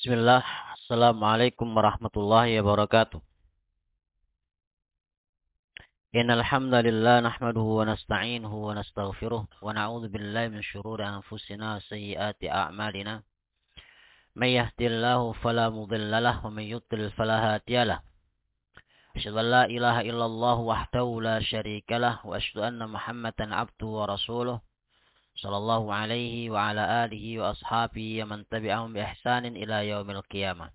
Bismillah, Assalamualaikum warahmatullahi wabarakatuh. Innal hamdalillah nahmaduhu wa nasta'inuhu wa nastaghfiruh wa na'udzu billahi min shururi anfusina wa sayyiati a'malina. May yahdihillahu fala mudilla lahu wa may yudlil fala hadiya lahu. Asyhadu an la ilaha illallah wahdahu la syarika lahu wa asyhadu anna Muhammadan 'abduhu wa rasuluh sallallahu alaihi wa ala alihi wa ashabihi wa man tabi'ahum bi ihsanin ila yaumil qiyamah.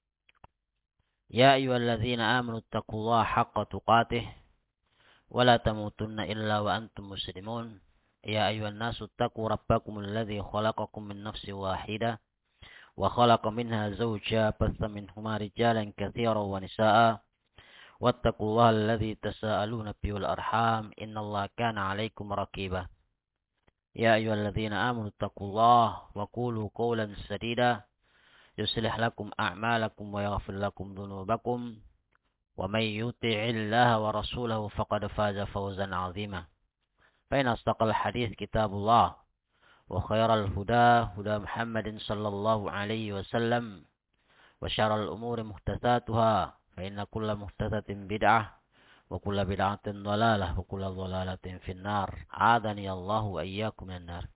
Ya ayyuhalladzina amanu taqullaha haqqa tuqatih ولا تموتن إلا وأنتم مسلمون يا أيها الناس اتقوا ربكم الذي خلقكم من نفس واحدة وخلق منها زوجها بث منهما رجالا كثيرا ونساء واتقوا الله الذي تساءلون به والأرحام إن الله كان عليكم رقيبا يا أيها الذين آمنوا اتقوا الله وقولوا قولا سديدا يصلح لكم أعمالكم ويغفر لكم ذنوبكم ومن يطع الله ورسوله فقد فاز فوزا عظيما فإن أصدق الحديث كتاب الله وخير الهدى هدى محمد صلى الله عليه وسلم وشر الأمور محدثاتها فإن كل محدثة بدعة وكل بدعة ضلالة وكل ضلالة في النار أعاذني الله وإياكم من النار.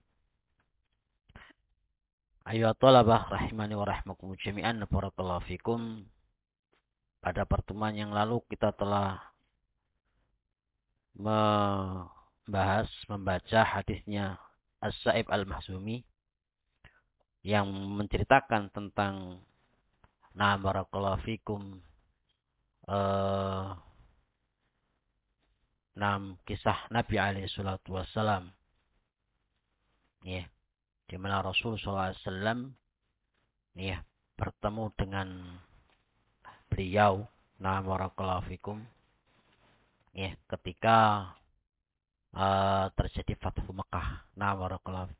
أيها الطلبة rahimani wa rahmakum jami'an, barakallahu fikum. Pada pertemuan yang lalu kita telah membaca hadisnya As-Sa'ib Al-Mahzumi yang menceritakan tentang barakallahu fikum kisah Nabi alaihi salatu wassalam, ya, di mana Rasul sallallahu alaihi wasallam bertemu dengan beliau barakallahu fikum ketika terjadi Fathu Mekah. Barakallahu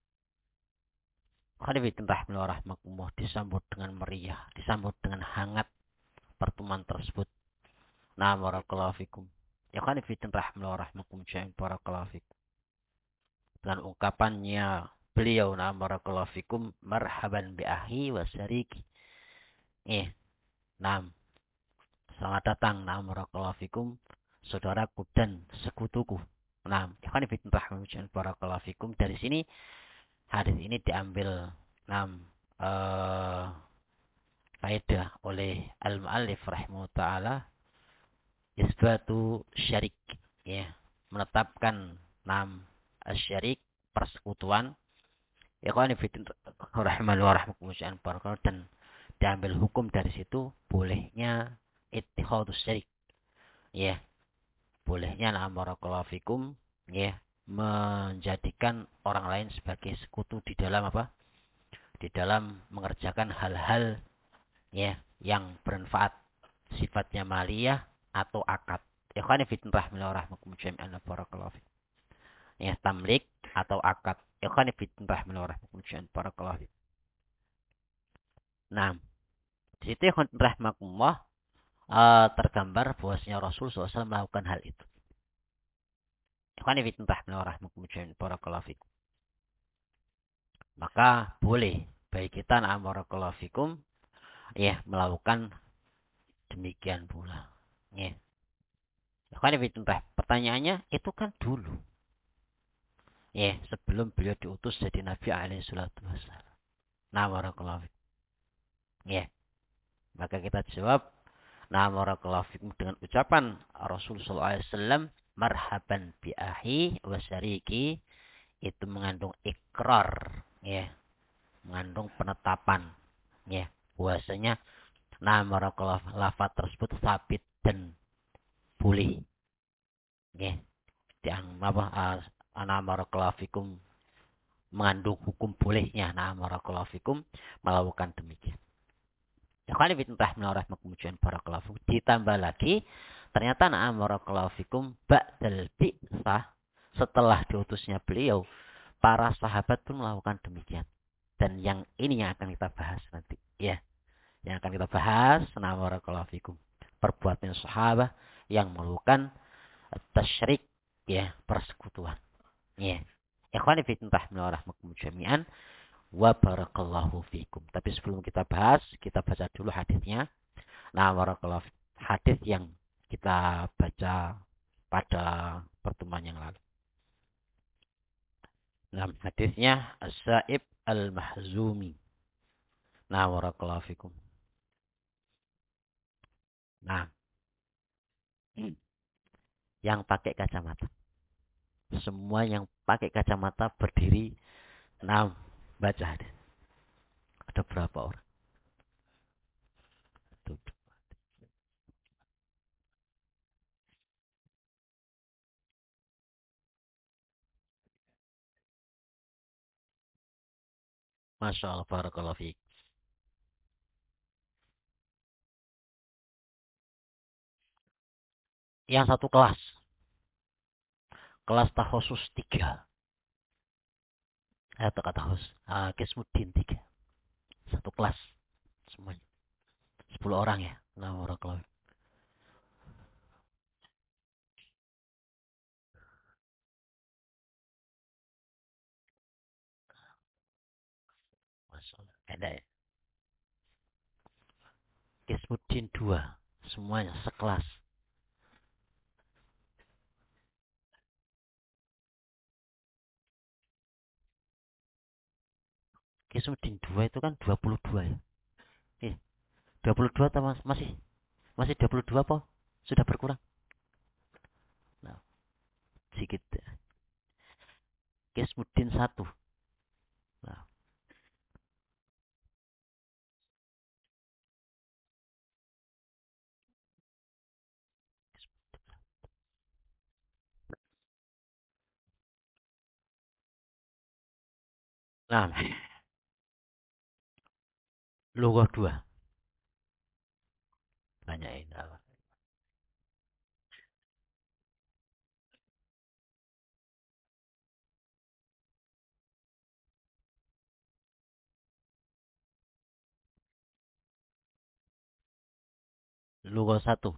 fikum rahmatullah, disambut dengan meriah, disambut dengan hangat pertemuan tersebut. Barakallahu fikum. Ya kan fitin rahmatullah barakallahu fikum. Dengan ungkapannya beliau barakallahu fikum, marhaban bi ahi wa syariki. Selamat datang barakallahu fikum, saudaraku dan sekutuku. Ikhwan fillah rahimahumullah barakallahu fikum. Dari sini hadis ini diambil faedah oleh al-muallif rahimahullah taala, isbatu syarik, menetapkan asyarik, persekutuan. Ikhwan fillah rahimahullah barakallahu, dan diambil hukum dari situ bolehnya ittihadus syarik, bolehnya barakallahu fikum menjadikan orang lain sebagai sekutu di dalam apa? Di dalam mengerjakan hal-hal yang bermanfaat, sifatnya maliyah atau akad. Ikhwan fillah rahimahumullah barakallahu fikum. Tamlik atau akad. Ikhwan fillah rahimahumullah barakallahu fikum. Di situ rahmatullah tergambar bahwasanya Rasul SAW melakukan hal itu. Barakallahu fikum. Maka boleh bagi kita barakallahu fikum melakukan demikian pula. Pertanyaannya itu kan dulu. Sebelum beliau diutus jadi Nabi alaihi salatu wassalam. Barakallahu fikum. Maka kita jawab barakallahu fikum dengan ucapan Rasul sallallahu alaihi wasallam, marhaban bi ahi wa syariki, itu mengandung ikrar, mengandung penetapan, bahwasanya barakallahu lafaz tersebut sabit dan boleh, barakallahu fikum, mengandung hukum bolehnya barakallahu fikum melakukan demikian. Ditambah lagi ternyata barakallahu fikum ba'dal bi'tsah, setelah diutusnya beliau, para sahabat pun melakukan demikian. Dan yang ini yang akan kita bahas nanti, yang akan kita bahas barakallahu fikum, perbuatan sahabat yang melakukan tasyrik, persekutuan. Ikhwani fillah rahmatullah jami'an, wa barakallahu fikum. Tapi sebelum kita bahas, kita baca dulu hadisnya. Nah, barakallahu hadis yang kita baca pada pertemuan yang lalu. Nah, hadisnya As-Sa'ib Al-Mahzumi. Nah, barakallahu fikum. Nah, yang pakai kacamata. Semua yang pakai kacamata berdiri. Nah, baca hadis. Ada berapa orang? Masya Allah, barakallahu fiik. Yang satu kelas. Kelas tahosus 3. Atau kata hos. Kismuddin 3. Satu kelas. Semuanya. 10 orang ya. Nah, barakallahu. Masya Allah. Ada ya. Kismuddin 2. Semuanya sekelas. Kismuddin 2 itu kan 22 ya. Eh, 22 atau masih 22 apa? Sudah berkurang? Nah, sedikit. Kismuddin 1. Nah, nah, logo 2. Banyak ini. Logo 1.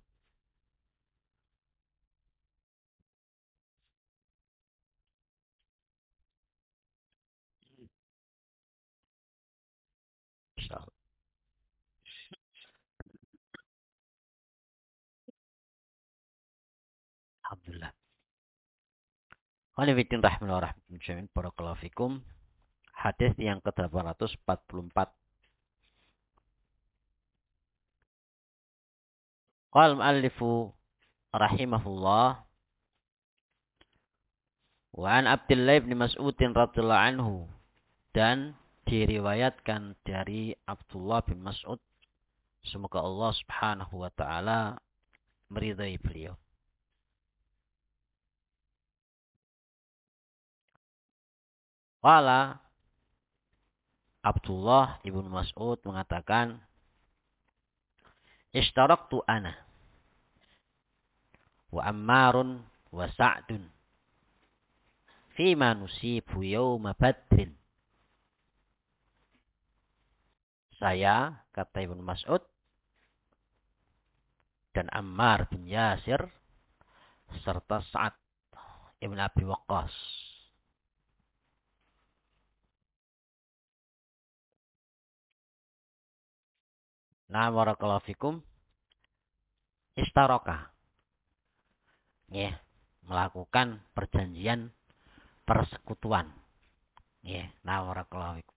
Masya Allah. Alhamdulillah. Qanifidin rahimahullah rahmatullah. Barakallahu fikum. Hadis yang ke-844. Qal mu'allifu rahimahullah. Wa an Abdullah bin Mas'udin radhiyallahu anhu. Dan diriwayatkan dari Abdullah bin Mas'ud. Semoga Allah subhanahu wa ta'ala meridai beliau. Qala Abdullah ibn Mas'ud mengatakan, Ishtaraktu ana wa Ammarun wa Sa'dun fima nusibu yawma Badrin. Saya, kata Ibnu Mas'ud, dan Ammar bin Yasir serta Sa'ad ibn Abi Waqqas. Nah, barakallahu fikum. Istaraka. Ya, melakukan perjanjian persekutuan. Ya, nah barakallahu fikum.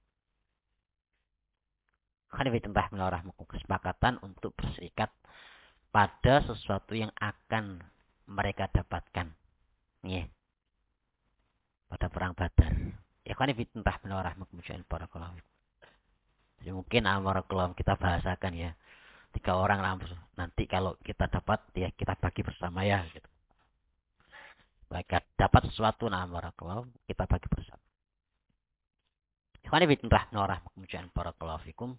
Khanifitullah rahmakum, kesepakatan untuk berserikat pada sesuatu yang akan mereka dapatkan. Ya, pada perang Badar. Ya, khanifitullah rahmakum, barakallahu fikum. Jadi mungkin amarakallahu kita bahasakan ya. 3 orang nanti kalau kita dapat ya kita bagi bersama ya gitu. Mereka dapat sesuatu amarakallahu kita bagi bersama. Ikhwani fillah rahmatullahi barakallahu fikum.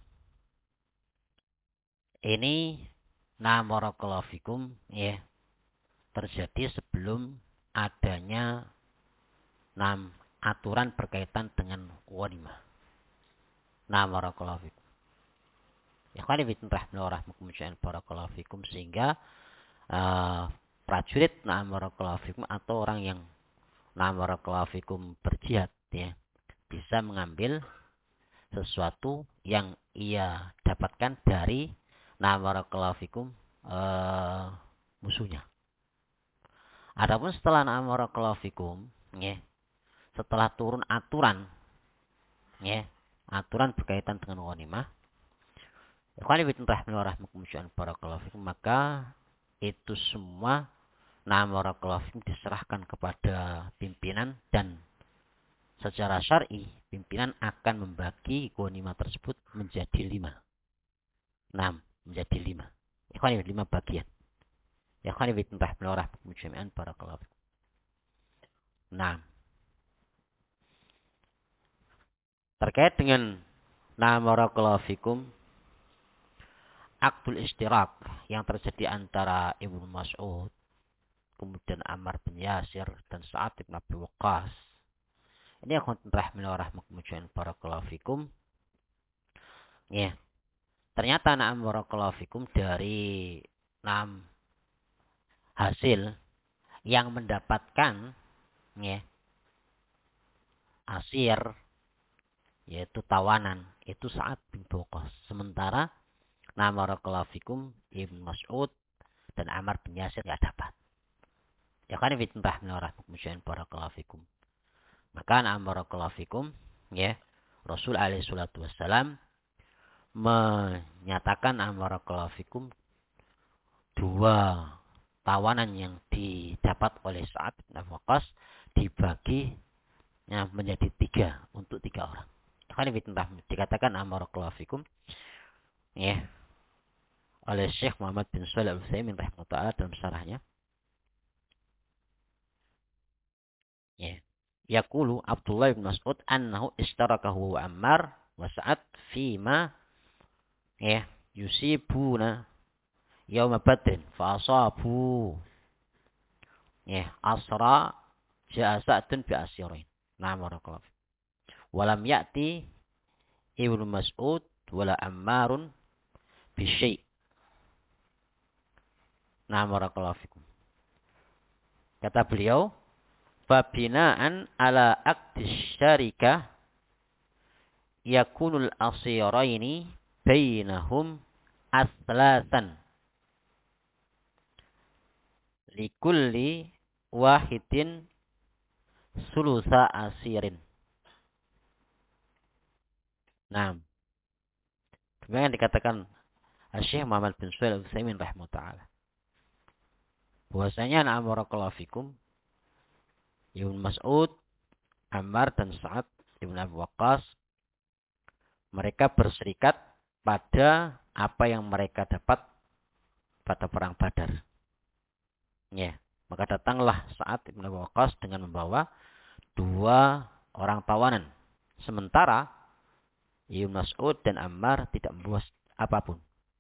Ini barakallahu fikum ya terjadi sebelum adanya aturan berkaitan dengan ghanimah. Barakallahu fikum. Ikhwani fillah rahmatullahi barakallahu fikum sehingga prajurit barakallahu fikum atau orang yang barakallahu fikum berjihad ya bisa mengambil sesuatu yang ia dapatkan dari barakallahu fikum musuhnya. Adapun setelah barakallahu fikum, ya, setelah turun aturan, ya, aturan berkaitan dengan ghanimah, barakallahu fikum, maka itu semua barakallahu fikum diserahkan kepada pimpinan dan secara syar'i pimpinan akan membagi ghanimah tersebut menjadi 5. 6 menjadi 5. Ikhwan 5 bagian. Ikhwan barakallahu fikum. Nah, terkait dengan barakallahu fikum akdul istirak yang terjadi antara Ibnu Mas'ud, kemudian Ammar bin Yasir dan Sa'ad bin Abi Waqqas. Ini akan rahmatullahi barakallahu fikum. Ya. Ternyata barakallahu fikum dari hasil yang mendapatkan, ya, asir, yaitu tawanan, itu Sa'ad bin Waqqas. Sementara barakallahu fikum Ibnu Mas'ud dan Ammar bin Yasir tidak dapat. Ya kan barakallahu fikum. Maka barakallahu fikum, ya, Rasul alaihi salatu wassalam menyatakan barakallahu fikum 2 tawanan yang didapat oleh Sa'ad bin Waqqas dibagi menjadi 3 untuk 3 orang. Kan dikatakan barakallahu fikum, ya, oleh Syekh Muhammad bin Shalih Al-Utsaimin rahimahullah dalam syarahnya. Ya. Yaqulu Abdullah bin Mas'ud annahu istarakahu wa Ammar wa Sa'ad fima, ya, yusibuna yauma badrin fa asabu, ya, asra ja'a Sa'dun bi asirin. Barakallahu. Walam ya'ti Ibnu Mas'ud wala Ammarun bi syai'. Barakallahu fikum. Kata beliau, fabinaan ala aqdis syarikah yakunul asiraini bainahum aslasan likulli wahidin sulusa asirin. Nah, demikian dikatakan Syekh Muhammad bin Shalih Al-Utsaimin rahimahullah. Bahwasanya barakallahu fikum Ibnu Mas'ud, Ammar dan Sa'ad bin Abi Waqqas, mereka berserikat pada apa yang mereka dapat pada perang Badar. Ya, maka datanglah Sa'ad bin Abi Waqqas dengan membawa 2 orang tawanan. Sementara Ibnu Mas'ud dan Ammar tidak membawa apapun.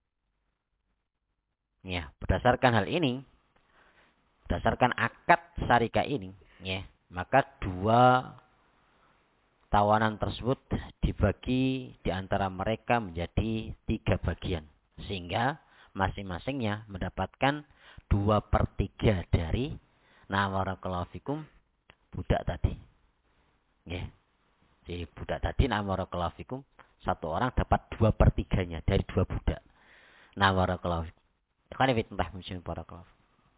Ya, berdasarkan hal ini, berdasarkan akad syarikah ini, ya, maka 2 tawanan tersebut dibagi di antara mereka menjadi 3 bagian, sehingga masing-masingnya mendapatkan 2/3 dari barakallahu fikum budak tadi. Ya, jadi budak tadi barakallahu fikum 1 orang dapat 2/3-nya dari 2 budak. Barakallahu fikum. Kan fitnah muslim barakallahu.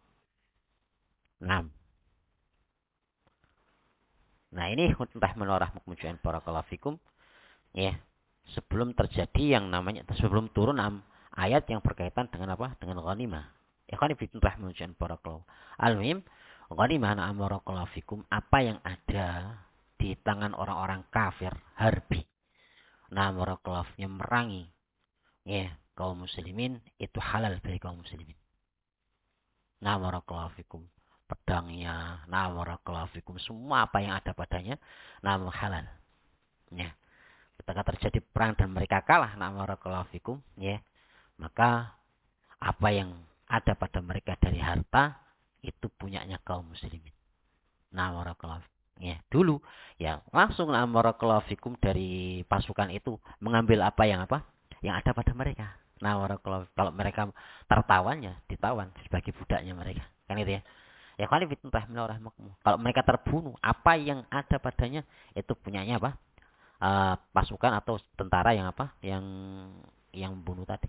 Nah, ini huntah menorah mukmujuan barakallahu fikum, ya, sebelum terjadi yang namanya, sebelum turun ayat yang berkaitan dengan apa? Dengan ghanimah. Ikhwan fillah mukmujuan barakallahu. Al-muhim, ghanimah barakallahu fikum, apa yang ada di tangan orang-orang kafir harbi, barakallahu yang merangi, ya, kaum muslimin, itu halal bagi kaum muslimin. Barakallahu fikum. Pedangnya, barakallahu fikum, semua apa yang ada padanya, halal. Ya. Ketika terjadi perang dan mereka kalah, barakallahu fikum, ya, maka apa yang ada pada mereka dari harta itu punyanya kaum muslimin. Barakallahu fikum. Ya, dulu ya langsung barakallahu fikum dari pasukan itu mengambil apa yang ada pada mereka. Barakallahu, kalau mereka tertawan, ya ditawan sebagai budaknya mereka. Kan itu ya. Ya kalau mereka terbunuh, apa yang ada padanya itu punyanya apa? pasukan atau tentara yang apa? Yang bunuh tadi.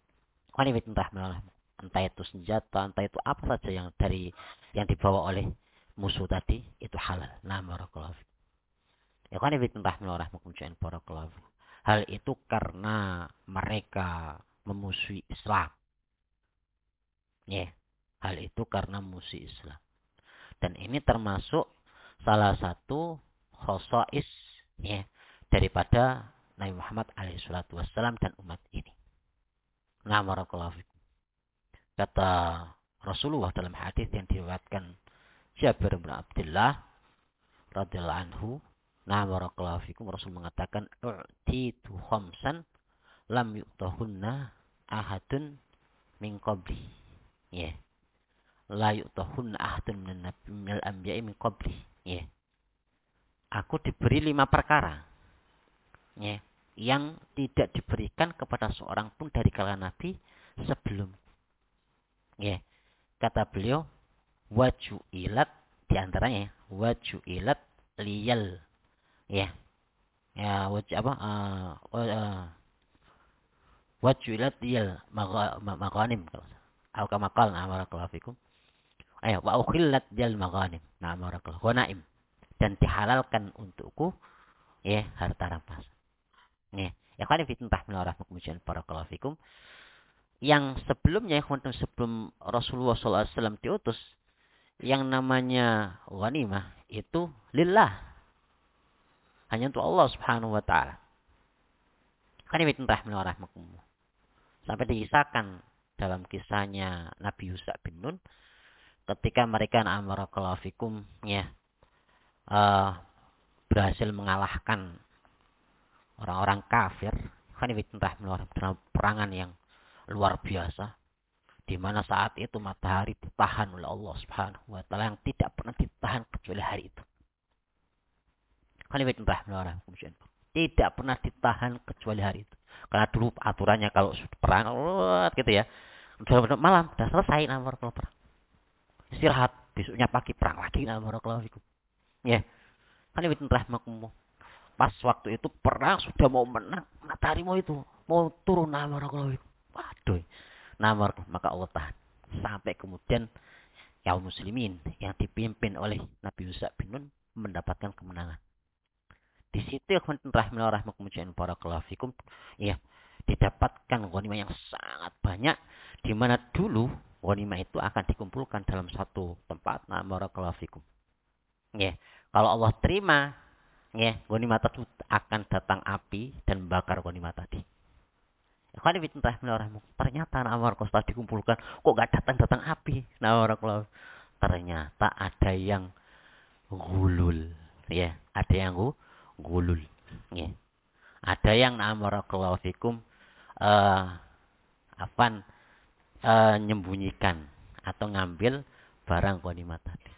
Entah itu senjata, entah itu apa saja yang dibawa oleh musuh tadi itu halal. Nah, barakallahu fikum. Barakallahu fikum. Hal itu karena mereka memusuhi Islam. Ya, hal itu karena musuh Islam. Dan ini termasuk salah satu khosais ya daripada Nabi Muhammad alaihissalam dan umat ini. Nah, barakallahu fikum. Kata Rasulullah dalam hadis yang diriwayatkan Jabir bin Abdullah radhiyallahu anhu, nah barakallahu fikum, Rasul mengatakan u'titu khamsan lam yu'tahunna ahadun min qabli. Ya. La yu'tahunna ahadun minal anbiya'i min qabli. Ya. Aku diberi 5 perkara. Ya. Yang tidak diberikan kepada seorang pun dari kalangan nabi sebelum. Ya. Kata beliau, waju'ilat, di antaranya waju'ilat liyal. Ya. Ya, waju'ilat liyal maghanim. Atau kama qala barakallahu fikum. Wa ukhillat liyal maghanim. Nah, barakallahu ghanaim. Dan dihalalkan untukku ya harta rampasan. Ya. Ya kan barakallahu fikum. Yang sebelumnya, sebelum Rasulullah SAW diutus, yang namanya ghanimah itu lillah, hanya untuk Allah Subhanahu wa taala. Kan sampai dikisahkan dalam kisahnya Nabi Yusuf bin Nun ketika mereka barakallahu ya berhasil mengalahkan orang-orang kafir. Kan dalam perangan yang luar biasa, di mana saat itu matahari ditahan oleh Allah Subhanahu wa taala yang tidak pernah ditahan kecuali hari itu. Tidak pernah ditahan kecuali hari itu. Karena dulu aturannya kalau sudah perang gitu ya, udah malam udah selesai barakallahu perang. Istirahat, besoknya pagi perang lagi barakallahu fikum. Ya. Pas waktu itu perang sudah mau menang, matahari mau turun barakallahu fikum. Waduh. Maka Allah tahan sampai kemudian kaum muslimin yang dipimpin oleh Nabi Yusuf bin Nun mendapatkan kemenangan. Di situ barakallahu fikum ya didapatkan ghanimah yang sangat banyak, di mana dulu ghanimah itu akan dikumpulkan dalam satu tempat. Barakallahu fikum. Ya, kalau Allah terima ya ghanimah tersebut akan datang api dan bakar ghanimah tadi. Ternyata setelah dikumpulkan kok gak datang api. Ternyata ada yang gulul. Ya, ada yang gulul. Ya. Ada yang fikum nyembunyikan atau ngambil barang ghanimah tadi.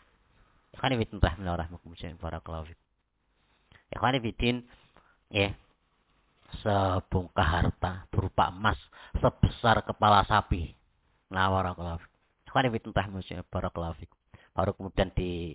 Ya, sebongkah harta berupa emas sebesar kepala sapi. Barakallahu. Baru kemudian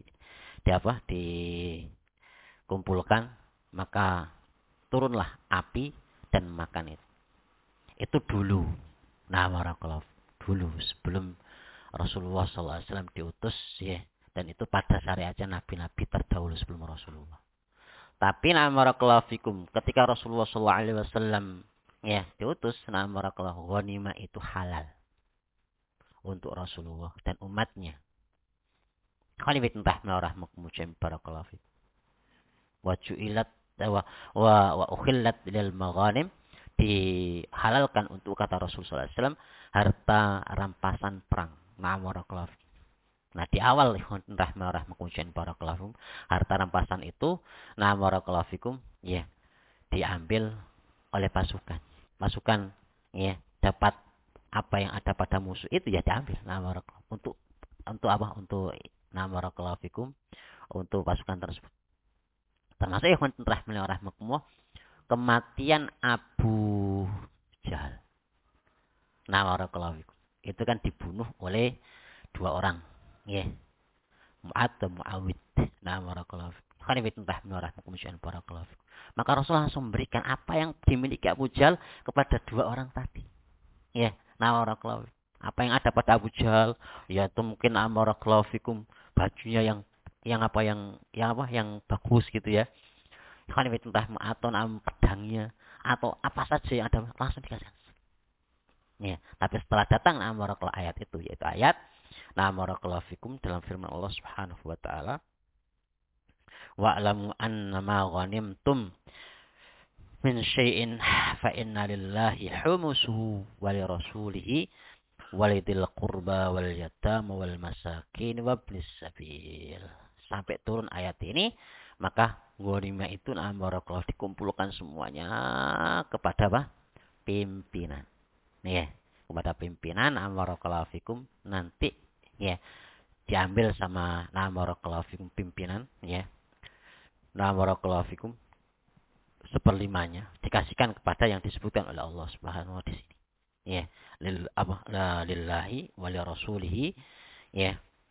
dikumpulkan, maka turunlah api dan makan itu. Itu dulu. Barakallahu. Dulu sebelum Rasulullah SAW diutus ya, dan itu pada syariatnya nabi-nabi terdahulu sebelum Rasulullah. Tapi barakallahu fikum, ketika Rasulullah SAW ya diutus, barakallahu, ghanimah itu halal untuk Rasulullah dan umatnya. Barakallahu fikum. Wa ju'ilat wa ukhillat lil maghanim, dihalalkan untuk, kata Rasulullah SAW, harta rampasan perang. Barakallahu fikum. Nah, di awal barakallahu, harta rampasan itu barakallahu fikum ya diambil oleh pasukan. Pasukan ya dapat apa yang ada pada musuh itu ya diambil. Barakallahu, untuk apa? Untuk barakallahu fikum, untuk pasukan tersebut. Termasuk kematian Abu Jahal. Barakallahu fikum. Itu kan dibunuh oleh 2 orang. Ya. Mu'ad dan Mu'awid. Barakallahu. Maka Rasul langsung memberikan apa yang dimiliki Abu Jahal kepada dua orang tadi. Ya, nah barakallahu. Apa yang ada pada Abu Jahal, ya itu mungkin barakallahu fikum bajunya yang apa yang bagus gitu ya. Entah atau pedangnya atau apa saja yang ada langsung dikasih. Ya, tapi setelah datang barakallahu ayat itu yaitu ayat barakallahu fikum dalam firman Allah Subhanahu wa taala wa'lamu annama ghanimtum min syai'in fa inna lillahi humusuhu wa li rasulihi walidil qurba wal yatama wal masakin wabnis sabil. Sampai turun ayat ini, maka ghanimah itu barakallahu dikumpulkan semuanya kepada apa? Pimpinan. Nih ya, kepada pimpinan barakallahu fikum nanti ya diambil sama barakallahu fikum pimpinan ya. Barakallahu fikum seperlimanya dikasihkan kepada yang disebutkan oleh Allah Subhanahu wa taala di sini. Ya, lillahi wa li rasulihi ya.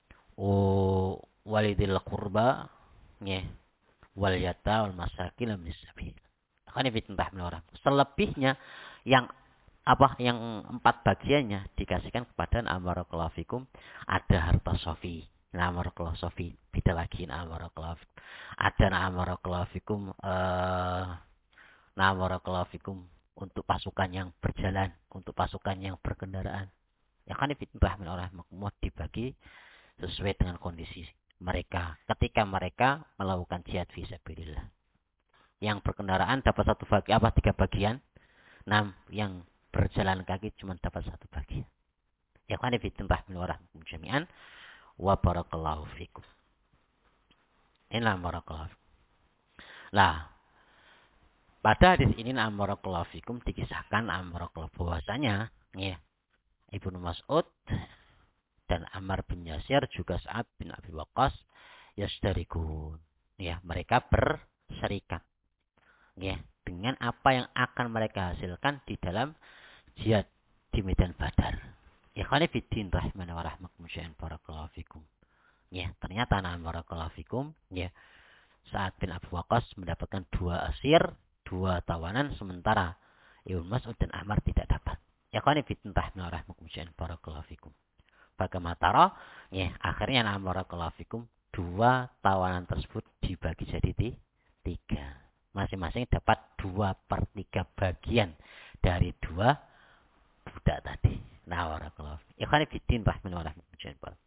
Walidil qurba ya. Wal yata wal masakin min sabil. Akan ditambah orang. Selebihnya yang yang 4 bagiannya dikasihkan kepada barakallahu fikum ada harta sofi. Barakallahu sofi beda lagi barakallahu fikum. Ada barakallahu fikum barakallahu fikum untuk pasukan yang berjalan, untuk pasukan yang berkendaraan. Ya kan fitnah orang mau dibagi sesuai dengan kondisi mereka ketika mereka melakukan jihad fisabilillah. Yang berkendaraan dapat 3 bagian. Yang berjalan kaki cuma dapat 1 bagian. Ya kan fitnah orang jami'an wa barakallahu fikum. Inna barakallahu. Lah, pada hadis ini barakallahu fikum dikisahkan barakallahu bahwasanya ya Ibnu Mas'ud dan Ammar bin Yasir juga Sa'ad bin Abi Waqqas yastarikun. Ya, mereka berserikat. Ya, dengan apa yang akan mereka hasilkan di dalam jihad di medan Badar. Ya, khani fiddin rahimana wa rahmakumullah barakallahu fikum. Ya, ternyata barakallahu fikum, ya. Sa'ad bin Abi Waqqas mendapatkan 2 asir, 2 tawanan sementara Ibnu Mas'ud dan Ammar tidak dapat. Ya, khani fiddin rahimana wa rahmakumullah barakallahu fikum. Bagaimana ya, akhirnya barakallahu fikum 2 tawanan tersebut dibagi jadi 3. Masing-masing dapat 2/3 bagian dari 2 budak tadi. Barakallahu. Ikhwan fillah rahimani wa rahmatullahi.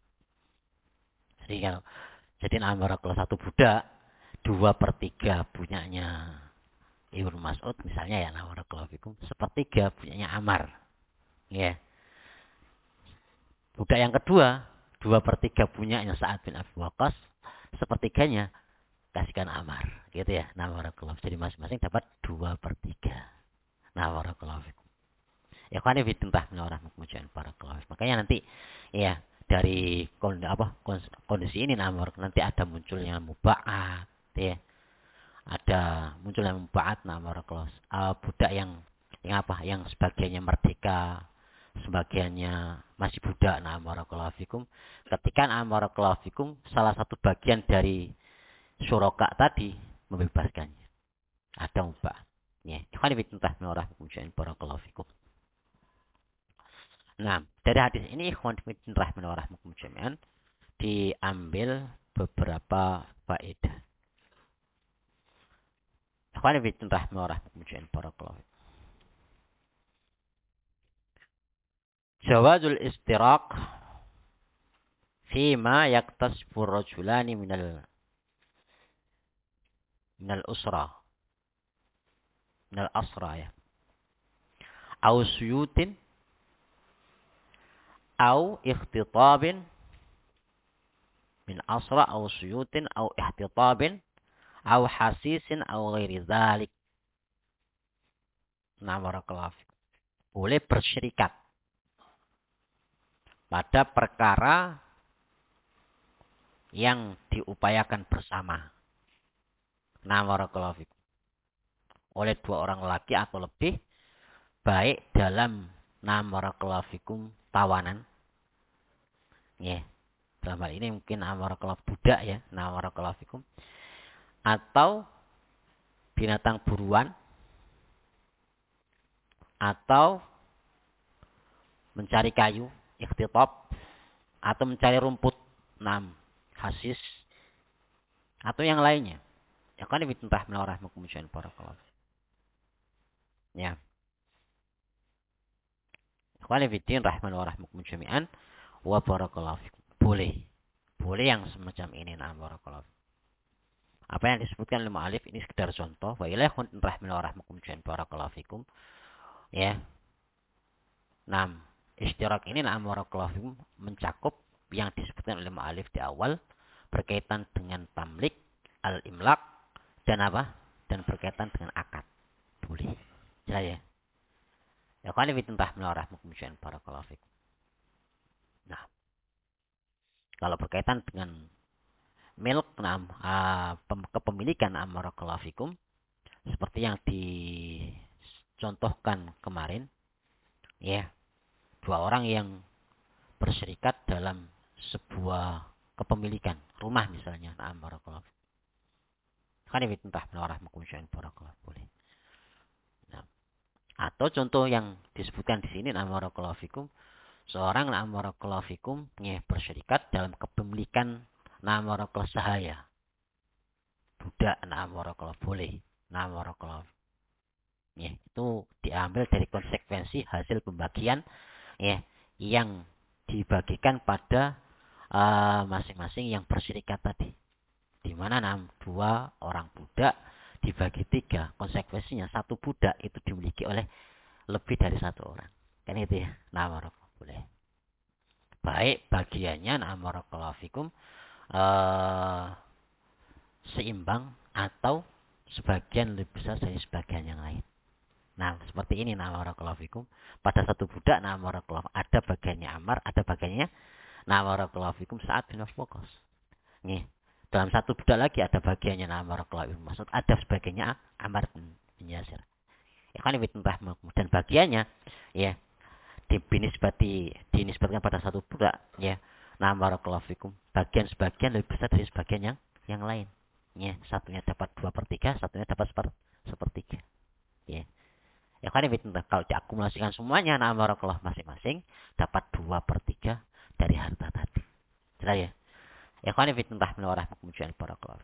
Jadi barakallahu 1 budak 2/3 punyanya Ibnu Mas'ud misalnya ya barakallahu fikum, 1/3 punyanya Ammar. Ya. Budak yang kedua 2/3 punyanya Sa'ad bin Abi Waqqas, 1/3-nya kasihkan Ammar, gitu ya. Barakallahu. Jadi masing-masing dapat 2/3. Barakallahu fikum. Ya kan fitnah orang mukmin barakallahu. Makanya nanti ya dari kondisi ini nanti ada munculnya muba'at ya. Ada munculnya muba'at barakallahu. Budak yang sebagiannya merdeka, sebagiannya masih budak barakallahu fikum. Ketika barakallahu fikum salah satu bagian dari syuraka tadi membebaskannya. Ada muba'at. Ya, ikhwan fillah orang mukmin barakallahu fikum. Nah, dari hadis ini ikhwan fillah rahmakumullah jami'an diambil beberapa faedah. Ikhwan fillah rahmakumullah jami'an barakallahu. Jawazul istiraq fima yaktasbu rajulani minal asra ya. Au suyutin au ikhtitabin min asra au suyutin au ihtitabin au hasisin au ghairi dzalik. Barakallahu. Boleh bersyirikat pada perkara yang diupayakan bersama. Barakallahu. Oleh 2 orang laki atau lebih, baik dalam barakallahu fikum tawanan. Ya. Dalam hal ini mungkin barakallahu budak ya. Barakallahu fikum. atau binatang buruan, atau mencari kayu, ikhtitop, atau mencari rumput, 6, hasis, atau yang lainnya. Ya kan ibitentah menawarahimakum barakallahu. Ya. Ikhwani fiddin rahman wa rahmakum jami'an wa barakallahu fikum. Boleh. Boleh yang semacam ini, nah barakallahu. Apa yang disebutkan oleh mu'alif ini sekedar contoh. Wa ilaihun rahman wa rahmakum jami'an barakallahu fikum. Ya. 6. Istirak ini nah barakallahu fikum mencakup yang disebutkan oleh mu'alif di awal berkaitan dengan tamlik, al-imlak, dan apa? Dan berkaitan dengan akad. Boleh. Jelas ya? Ya kan lebih tentah melarah mukmin barakallahu fikum. Nah, kalau berkaitan dengan milk, kepemilikan barakallahu fikum, seperti yang dicontohkan kemarin, ya, dua orang yang berserikat dalam sebuah kepemilikan rumah misalnya, barakallahu fikum. Kan lebih tentah melarah mukmin barakallahu boleh. Nah, atau contoh yang disebutkan di sini barakallahu fikum, seorang barakallahu fikum berserikat dalam kepemilikan barakallahu sahaya. Budak barakallahu boleh. Barakallahu. Ya, itu diambil dari konsekuensi hasil pembagian ya yang dibagikan pada masing-masing yang berserikat tadi. Di mana dua orang budak dibagi 3, konsekuensinya satu budak itu dimiliki oleh lebih dari satu orang. Kan itu ya. Barakallahu boleh. Baik bagiannya barakallahu fikum seimbang atau sebagian lebih besar dari sebagian yang lain. Nah, seperti ini barakallahu fikum. Pada satu budak barakallahu ada bagiannya Ammar, ada bagiannya barakallahu fikum Sa'ad bin Abi Waqqas. Nih, dalam satu budak lagi ada bagiannya barakallahu fikum maksud ada sebagiannya Ammar bin Yasir. Ya kan lebih tentah dan bagiannya ya dinisbatkan pada satu budak ya. Barakallahu fikum. Sebagian lebih besar dari sebagian yang lain. Ya, satunya dapat 2/3, satunya dapat 1/3. Ya. Ya kan kalau diakumulasikan semuanya barakallahu masing-masing dapat 2/3 dari harta tadi. Jelas ya? Ya kan fitnah melarah kemudian barakallahu.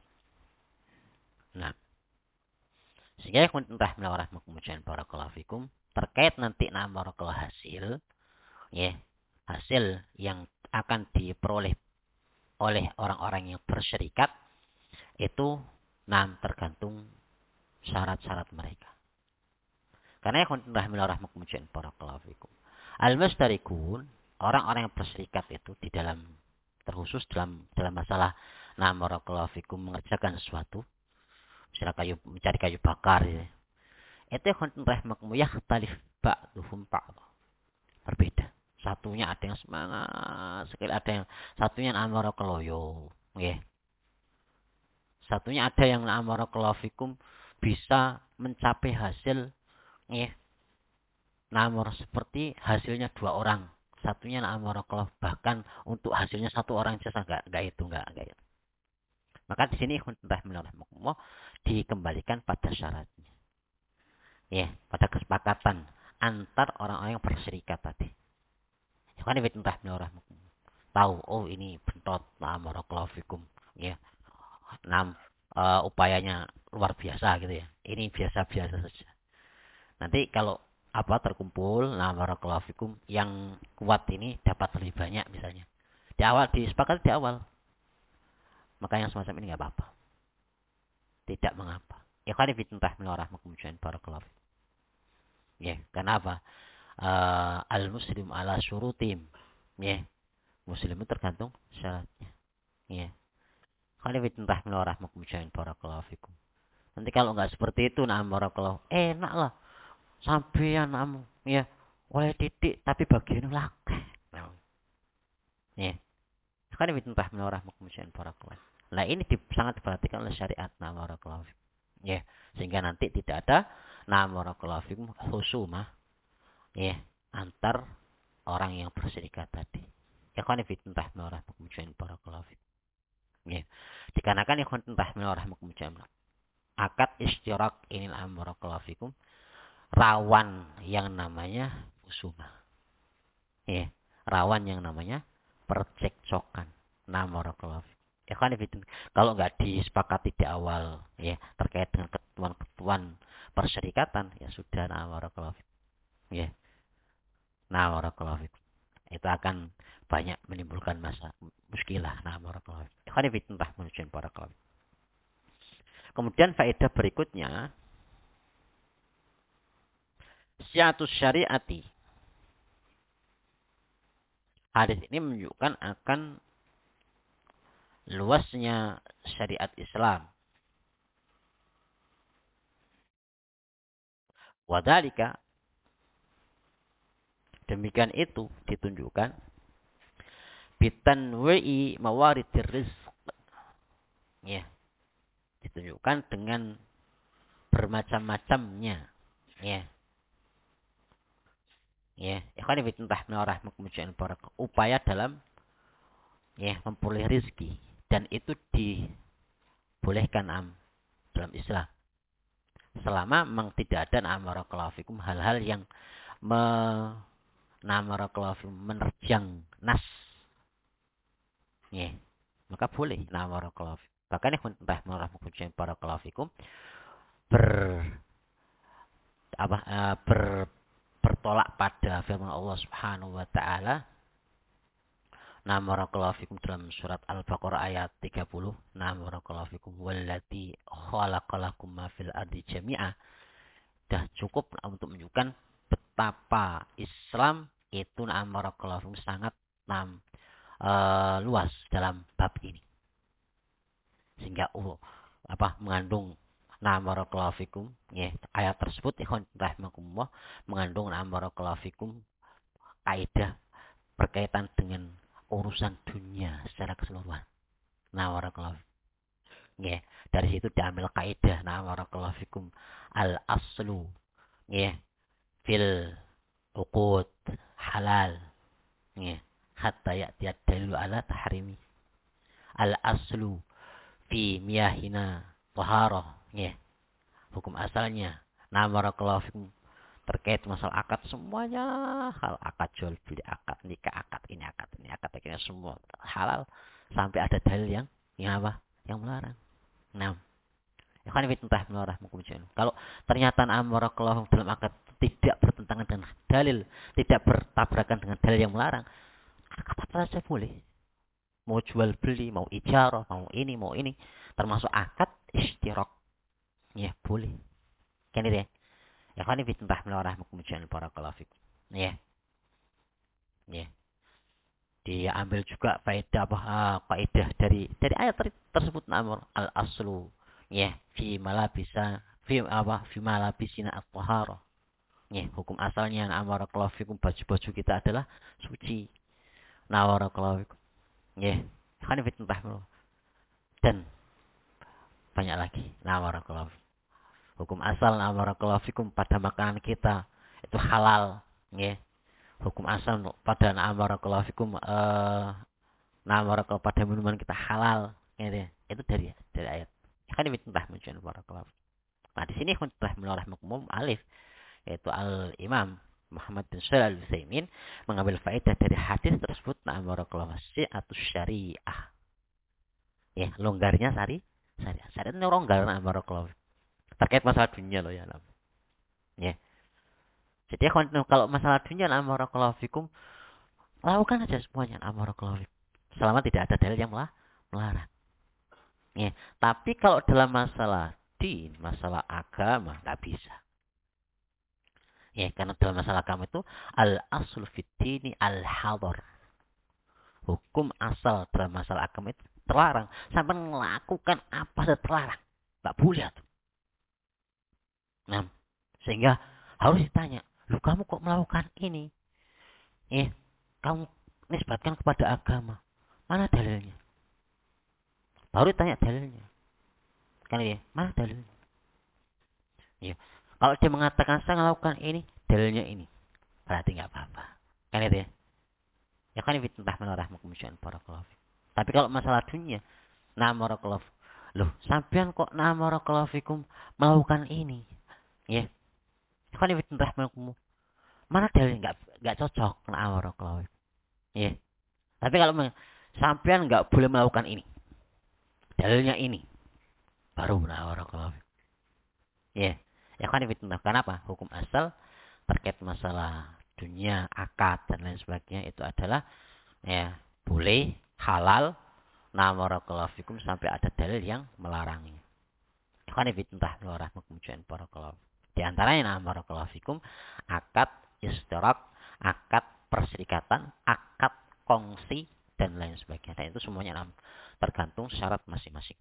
Nah, sehingga fitnah melarah kemudian barakallahu fikum terkait nanti barakallahu hasil ya, hasil yang akan diperoleh oleh orang-orang yang berserikat itu tergantung syarat-syarat mereka. Karena ya rahmatullah barakallahu fikum. Al-mustarikun, orang-orang yang berserikat itu di dalam terkhusus dalam masalah barakallahu fikum mengerjakan sesuatu, misalnya mencari kayu bakar ya. Itu rahmatullah yakhtalif ba'duhum ba'd. Berbeda. Satunya ada yang semangat sekali, ada yang satunya barakallahu loyo, nggih. Satunya ada yang barakallahu fikum bisa mencapai hasil ya. Namor seperti hasilnya 2 orang. Satunya barakallahu bahkan untuk hasilnya 1 orang saja enggak itu. Maka di sini dikembalikan pada syaratnya. Ya, pada kesepakatan antar orang-orang yang berserikat tadi. Ya kan tahu oh ini bentot barakallahu fikum ya. Upayanya luar biasa gitu ya. Ini biasa-biasa saja. Nanti kalau terkumpul barakallahu fikum yang kuat ini dapat lebih banyak misalnya. Di awal disepakati di awal. Maka yang semacam ini enggak apa-apa. Tidak mengapa. Ya kan fitnah melarah kemudian barakallahu. Ya, karena apa? Al-muslim ala syurutim. Ya. Muslim itu tergantung syaratnya. Ya. Kan fitnah melarah kemudian barakallahu fikum. Nanti kalau enggak seperti itu barakallahu enak lah. Sampeyan ya oleh titik tapi bagian laki. Ya. Kan fitnah melarah kemudian barakallahu. Nah, ini sangat diperhatikan oleh syariat barakallahu. Ya, sehingga nanti tidak ada barakallahu fikum husumah ya antar orang yang berserikat tadi. Ya kan fitnah melarah kemudian barakallahu. Ya. Dikarenakan ikhwan rahimahullah rahmakumullah. Akad istirak ini barakallahu fikum rawan yang namanya husuma. Ya, rawan yang namanya percekcokan. Barakallahu fikum. Ikhwan kalau nggak disepakati di awal ya terkait dengan ketentuan persyarikatan ya sudah barakallahu fikum. Ya. Barakallahu fikum. Itu akan banyak menimbulkan muskilah. Barakallahu fikum. Ikhwan barakallahu fikum. Kemudian faedah berikutnya syiatus syariati. Hadis ini menunjukkan akan luasnya syariat Islam. Wadhalika, demikian itu ditunjukkan bitanwi'i mawaridir rizq. Ya, ditunjukkan dengan bermacam-macamnya. Ya. Ya, ikhwan fillah rahmakumullah barak. Upaya dalam ya memperoleh rezeki dan itu dibolehkan dalam Islam. Selama memang tidak ada barakallahu fikum hal-hal yang menerjang nas. Ya, maka boleh barakallahu fikum. Bahkan ikhwan fillah barakallahu fikum bertolak pada firman Allah Subhanahu wa taala. Barakallahu fikum dalam surat Al-Baqarah ayat 30. Barakallahu fikum wallati khalaqalakum ma fil ardi jami'a. Dah cukup untuk menunjukkan betapa Islam itu barakallahu fikum sangat luas dalam bab ini. Sehingga mengandung barakallahu fikum ya ayat tersebut ikhwan rahimakumullah mengandung barakallahu fikum kaidah berkaitan dengan urusan dunia secara keseluruhan. Barakallahu ya dari situ diambil kaidah barakallahu fikum al aslu ya fil uqud halal ya hatta ya'ti ad-dalil ala tahrimi al aslu fi miyahina taharah. Ya. Hukum asalnya. Barakallahu fikum terkait masalah akad semuanya hal akad jual beli akad nikah akad ini akhirnya semua halal sampai ada dalil yang apa? Yang melarang. Nah, ikhwan fillah kalau ternyata barakallahu dalam akad tidak bertentangan dengan dalil, tidak bertabrakan dengan dalil yang melarang, akad apa saja boleh. Mau jual beli, mau ijarah, mau ini, termasuk akad istirak. Ya, boleh. Kan itu ya. Ya kan ini fitnah rahmakumullah barakallahu fikum. Ya. Ya. Diambil juga faedah kaidah dari ayat tersebut namanya al aslu ya fi malabisina at-tahara. Ya, hukum asalnya barakallahu fikum baju-baju kita adalah suci. Barakallahu fikum. Ya. Kan fitnah dan banyak lagi. Barakallahu fikum. Hukum asal barakallahu fikum pada makanan kita itu halal, ya. Hukum asal pada barakallahu fikum barakallahu pada minuman kita halal, ya. Itu dari ayat. Kan ini entah menunjukkan barakallahu. Nah, di sini entah menurut alif yaitu Al-Imam Muhammad bin Shalih Al-Utsaimin mengambil faedah dari hadis tersebut barakallahu atau syariah. Ya, longgarnya syariah. Syariah itu longgar barakallahu terkait masalah dunia loh ya. Ya. Jadi kalau masalah dunia barakallahu fikum lakukan aja semuanya barakallahu fikum. Selama tidak ada dalil yang melarang. Ya. Tapi kalau dalam masalah din, masalah agama nggak bisa. Ya, karena dalam masalah agama itu al asl fid dini al hadar. Hukum asal dalam masalah agama itu terlarang. Sampai melakukan apa saja terlarang. Nggak boleh tuh. Nah, sehingga harus ditanya, lu kamu kok melakukan ini? Kamu nisbatkan kepada agama. Mana dalilnya? Baru ditanya dalilnya. Kan ya, mana dalilnya? Ya. Kalau dia mengatakan saya melakukan ini, dalilnya ini. Berarti nggak apa-apa. Kan itu ya? Ya kan fitnah menarah rahmakumullah barakallahu. Tapi kalau masalah dunia, Nah, barakallahu. Loh, sampean kok nah barakallahu fikum melakukan ini? Ya. Kan ibn rahmakumullah. Mana dalil enggak cocok nah barakallahu. Ya. Tapi kalau sampean enggak boleh melakukan ini. Dalilnya ini. Baru nah barakallahu. Ya. Ya kan ibn kenapa? Hukum asal terkait masalah dunia, akad dan lain sebagainya itu adalah ya boleh halal nah barakallahu fikum sampai ada dalil yang melarangnya. Kan fitnah warahmatullahi wabarakatuh. Di antaranya nah barakallahu fikum akad istirak, akad perserikatan, akad kongsi dan lain sebagainya. Dan itu semuanya tergantung syarat masing-masing.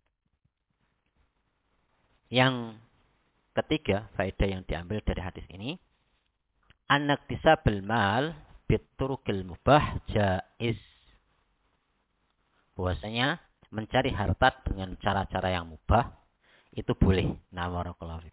Yang ketiga, faedah yang diambil dari hadis ini, anak disabel mal biturukil mubah jaiz. Bahwasanya mencari harta dengan cara-cara yang mubah itu boleh. Nah, barakallahu.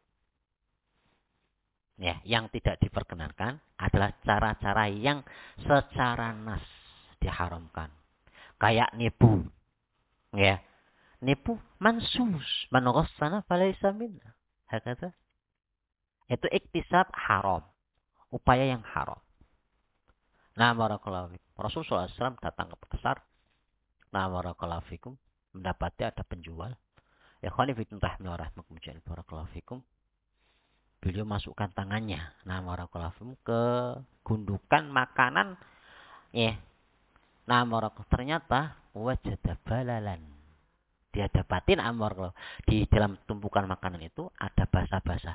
Ya, yang tidak diperkenankan adalah cara-cara yang secara nas diharamkan. Kayak nipu. Ya. Nipu mansus, man ghassana falaysa minna. Hakata. Itu iktisab haram. Upaya yang haram. Nah, barakallahu fikum. Rasulullah SAW datang ke pasar. Nah, barakallahu fikum. Mendapati ada penjual. Ya, khani fikum rahmatullahi barakallahu fikum. Beliau masukkan tangannya. Nah, barakallahu fikum ke gundukan makanan. Ya. Nah, barakallahu ternyata wajada balalan. Dia dapatin amor di dalam tumpukan makanan itu ada basa-basa.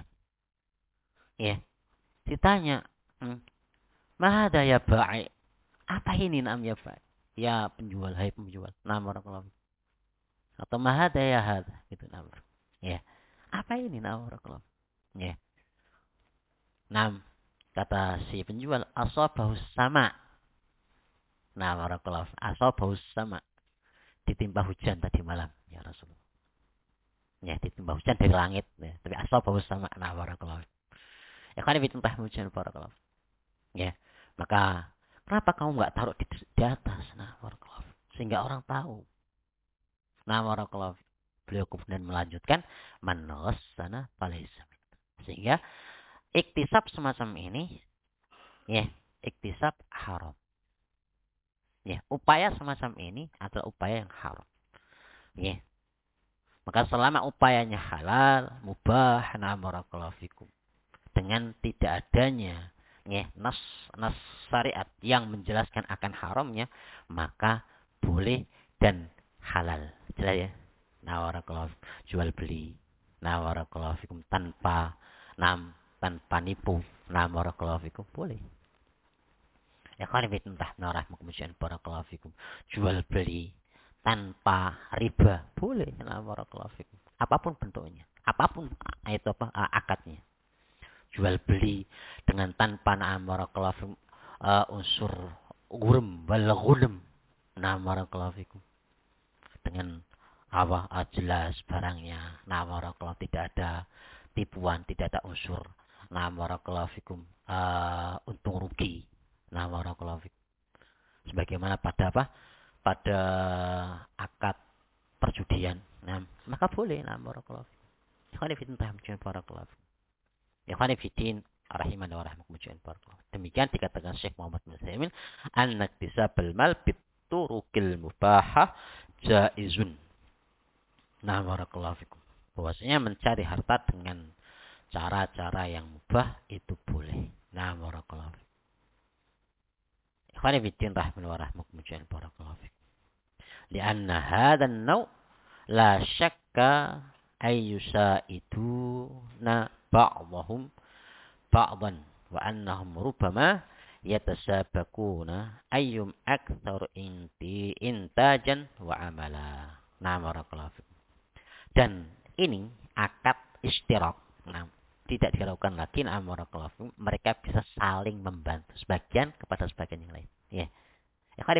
Ya. Ditanya, "Mahada ya ba'i?" Apa ini nam ya ba'i? Ya penjual, hai penjual. Nah, barakallahu. Atau mahada ya hada gitu nam. Ya. Apa ini nam barakallahu? Ya. Nam kata si penjual asabahu sama. Nah, barakallahu. Asabahu sama. Ditimpa hujan tadi malam ya Rasulullah. Ya, ditimpa hujan dari langit ya. Tapi asabahu sama. Nah, barakallahu. Ya kan ditimpa hujan barakallahu. Ya. Maka kenapa kamu enggak taruh di atas? Nah, barakallahu. Sehingga orang tahu. Nah, barakallahu. Beliau kemudian melanjutkan manos sana falaysa. Sehingga iktisab semacam ini ya, iktisab haram. Ya, upaya semacam ini adalah upaya yang haram. Ya. Maka selama upayanya halal, mubah, nah barakallahu fikum. Dengan tidak adanya ya, nas syariat yang menjelaskan akan haramnya, maka boleh dan halal. Jelas ya? Nah barakallahu jual beli. Nah barakallahu fikum tanpa nipu. Nah barakallahu fikum boleh. Ya kan entah narah kemudian barakallahu fikum. Jual beli tanpa riba boleh. Nah barakallahu fikum. Apapun bentuknya, apapun itu apa akadnya. Jual beli dengan tanpa barakallahu fikum unsur ghurm wal ghulm. Nah barakallahu fikum. Dengan apa jelas barangnya. Nah barakallahu tidak ada tipuan, tidak ada unsur. Nah barakallahu fikum untung rugi. Nah, barakallahu fikum. Sebagaimana pada apa? Pada akad perjudian. Nah, maka boleh nah barakallahu fikum. Ikhwan fillah mujian barakallahu fikum. Ikhwan fillah rahiman wa rahmakumullah barakallahu. Demikian dikatakan Syekh Muhammad bin Utsaimin, an-naktisabul mal biturukil mubahah jaizun. Nah, barakallahu fikum. Bahwasanya mencari harta dengan cara-cara yang mubah itu boleh. Nah, barakallahu fikum. Ikhwani fiddin rahman wa rahmakumullah barakallahu fikum. Lianna hadhan naw la syakka ayyusaiduna ba'dahum ba'dan wa annahum rubbama yatasabakuna ayyum akthar intajan wa amala. Nah, barakallahu fikum. Dan ini akad istirak. Nah, tidak dilakukan lagi mereka bisa saling membantu sebagian kepada sebagian yang lain ya kan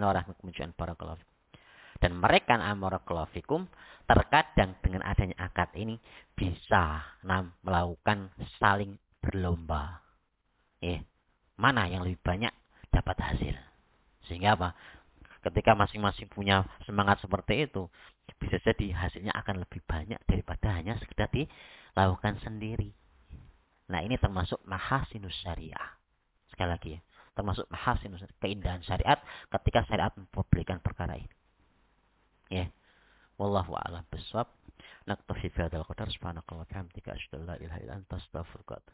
dan mereka fikum terkadang dengan adanya akad ini bisa melakukan saling berlomba ya mana yang lebih banyak dapat hasil sehingga apa Ketika masing-masing punya semangat seperti itu, bisa jadi hasilnya akan lebih banyak daripada hanya sekedar dilakukan sendiri. Nah, ini termasuk mahasinus syariah. Sekali lagi ya, termasuk mahasinus keindahan syariat ketika syariat memperbolehkan perkara ini. Ya, wallahu a'lam bishawab. Naktafi fi hadzal qadar subhanallahi wa bihamdika asyhadu an la ilaha illa anta astaghfiruka wa atubu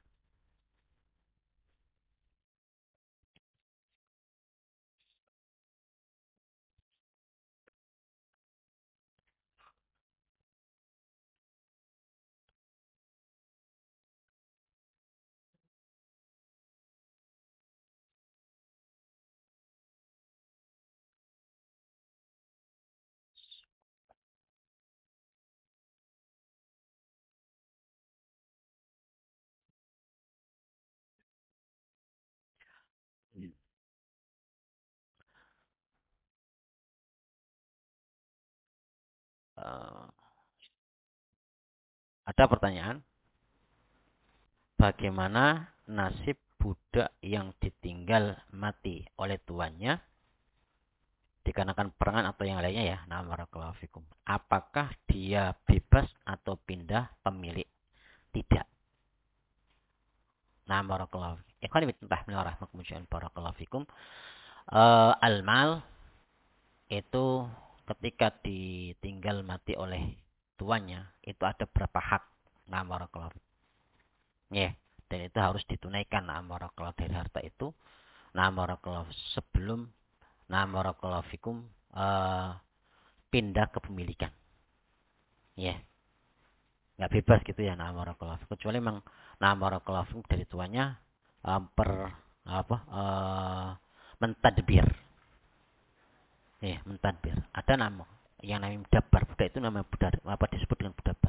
Eh, ada pertanyaan, bagaimana nasib budak yang ditinggal mati oleh tuannya dikarenakan perangan atau yang lainnya ya? Nah, barakallahu fikum. Apakah dia bebas atau pindah pemilik? Tidak. Nah, barakallahu fikum. Ikhwan fillah rahmatullah barakallahu fikum. Al-mal itu ketika ditinggal mati oleh tuannya itu ada berapa hak. Nah, barakallahu fikum. Ya, dan itu harus ditunaikan nah, barakallahu dari harta itu. Nah, barakallahu sebelum nah, barakallahu fikum pindah kepemilikan. Ya, nggak bebas gitu ya nah, barakallahu fikum. Kecuali memang nah, barakallahu fikum dari tuannya per apa mentadbir. Ya, mentadbir. Ada nama yang namanya mudabar. Budak itu namanya budak apa disebut dengan mudabar.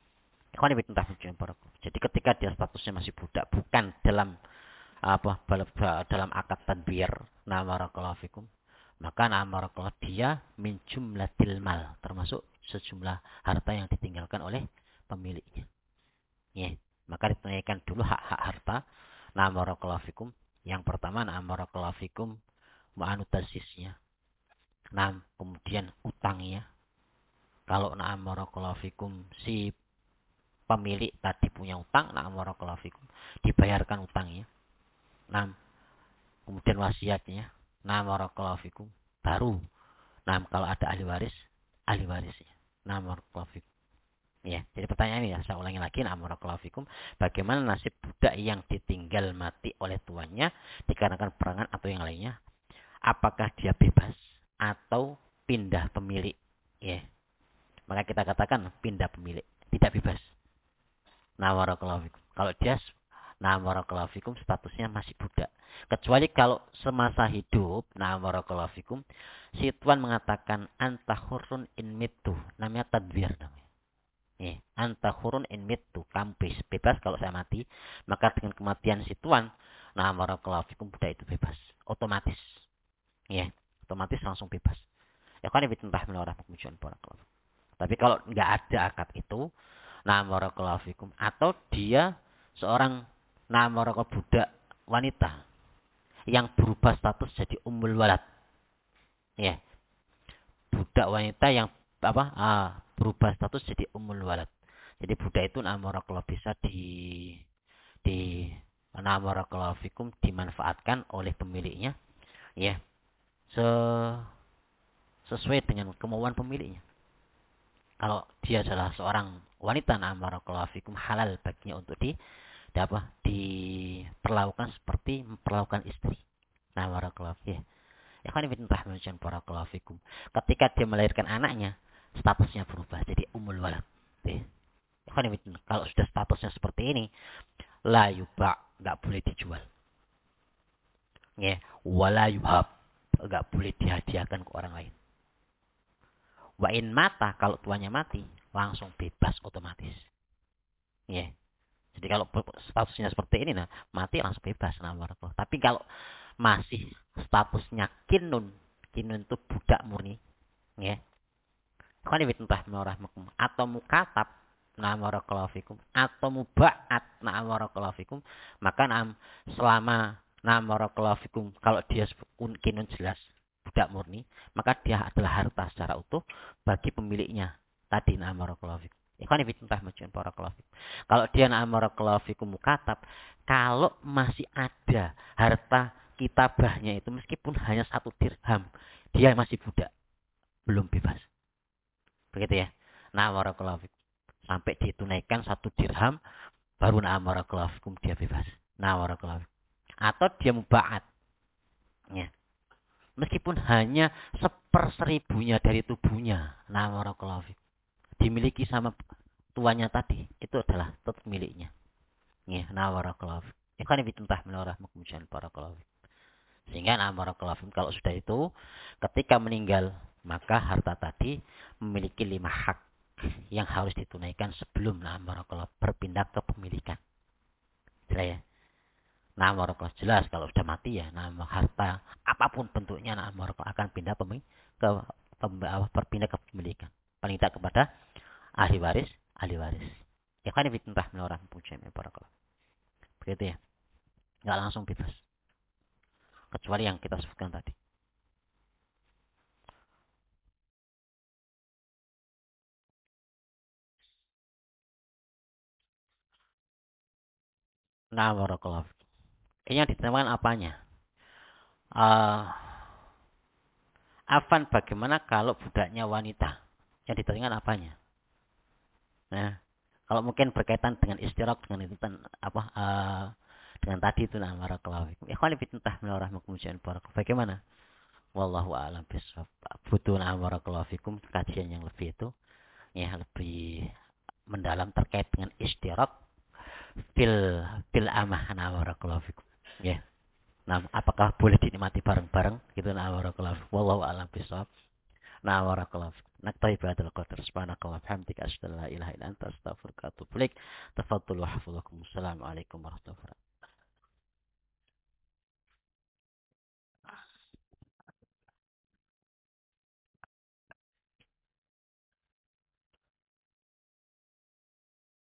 Jadi ketika dia statusnya masih budak, bukan dalam apa dalam akad tadbir, nah barakallahu fikum, maka nah barakallahu dia min jumlatil mal, termasuk sejumlah harta yang ditinggalkan oleh pemiliknya. Ya, maka ditunaikan dulu hak-hak harta. Nah barakallahu fikum. Yang pertama nah barakallahu fikum mu'anutasisnya. Nah, kemudian utangnya. Kalau nah barakallahu fikum si pemilik tadi punya utang, nah barakallahu fikum dibayarkan utangnya. Nah, kemudian wasiatnya. Nah, barakallahu fikum. Baru. Nah, kalau ada ahli warisnya. Nah, barakallahu fikum. Ya, jadi pertanyaan ini ya, saya ulangi lagi. Nah, barakallahu fikum. Bagaimana nasib budak yang ditinggal mati oleh tuannya dikarenakan perangan atau yang lainnya? Apakah dia bebas atau pindah pemilik? Ya, maka kita katakan pindah pemilik, tidak bebas. Nah, barakallahu fikum. Kalau dia nah barakallahu fikum statusnya masih budak. Kecuali kalau semasa hidup, nah barakallahu fikum, si tuan mengatakan anta hurun in mitu, namanya tadbir namanya. Anta hurun in mitu, kamu bebas kalau saya mati, maka dengan kematian si tuan, nah barakallahu fikum budak itu bebas, otomatis. Ya, otomatis langsung bebas. Ya kan ibn rahimahullah barakallahu. Tapi kalau nggak ada akad itu, nah barakallahu fikum, atau dia seorang nah barakallahu budak wanita yang berubah status jadi ummul walad. Ya, budak wanita yang apa? Berubah status jadi ummul walad. Jadi budak itu nah barakallahu bisa di nah barakallahu fikum dimanfaatkan oleh pemiliknya, ya. Se sesuai dengan kemauan pemiliknya. Kalau dia adalah seorang wanita nah barakallahu fikum halal baginya untuk diperlakukan seperti memperlakukan istri. Nah barakallahu fikum. Ya kan ibn rahman barakallahu fikum. Ketika dia melahirkan anaknya, statusnya berubah jadi ummul walad. Ya kan kalau sudah statusnya seperti ini, la yuba, enggak boleh dijual. Ya, wala yuhab, enggak boleh dihadiahkan ke orang lain. Wa in mata, kalau tuannya mati, langsung bebas otomatis. Ya. Jadi kalau statusnya seperti ini, nah mati langsung bebas. Nah, tapi kalau masih statusnya kinun, kinun itu budak murni, ya. Atau mukatab, nah barakallahu fikum, atau muba'at, nah barakallahu fikum, maka selama nah barakallahu fikum kalau dia kinun jelas budak murni, maka dia adalah harta secara utuh bagi pemiliknya. Tadi na'am barakallahu fikum. Ikhwan fillah majuan barakallahu fikum. Kalau dia na'am barakallahu fikum mukatab, kalau masih ada harta kitabahnya itu meskipun hanya 1 dirham, dia masih budak, belum bebas. Begitu ya. Na'am barakallahu fikum. Sampai ditunaikan 1 dirham, baru na'am barakallahu fikum dia bebas. Na'am barakallahu fikum. Atau dia muba'at. Ya. Meskipun hanya 1/1000-nya dari tubuhnya, na'am barakallahu fikum, dimiliki sama tuannya tadi, itu adalah tetap miliknya. Ya, na'am barakallahu fikum. Ikhwan fillah menurahmakum barakallahu fikum. Sehingga na'am barakallahu fikum, kalau sudah itu ketika meninggal, maka harta tadi memiliki 5 hak yang harus ditunaikan sebelum na'am barakallahu berpindah ke pemilikan. Jelas ya? Na'am barakallahu, jelas kalau sudah mati ya, na'am harta apapun bentuknya na'am barakallahu akan pindah ke berpindah ke pemilikan. Paling tidak kepada ahli waris. Ya kan fitnah menorah pujian barakallahu. Begitu ya. Enggak langsung bebas. Kecuali yang kita sebutkan tadi. Nah, barakallahu. Ini yang ditemukan apanya? Afan bagaimana kalau budaknya wanita? Yang ditemukan apanya? Nah, kalau mungkin berkaitan dengan istirak dengan itu dengan tadi itu nah barakallahu. Ikhwan fillah menurahmakum barakallahu. Bagaimana? Wallahu a'lam bishawab. Butuh nah barakallahu fikum kajian yang lebih itu ya lebih mendalam terkait dengan istirak fil amah nah barakallahu fikum. Ya. Nah, apakah boleh dinikmati bareng-bareng gitu nah barakallahu fikum. Wallahu a'lam bishawab. Nah barakallahu fikum. Naktahi bihadzal qadar subhanakallah bihamdika asyhadu an la ilaha illa anta astaghfiruka wa atubu ilaik. Tafadhalu wa hafizakumullah. Assalamualaikum warahmatullahi wabarakatuh.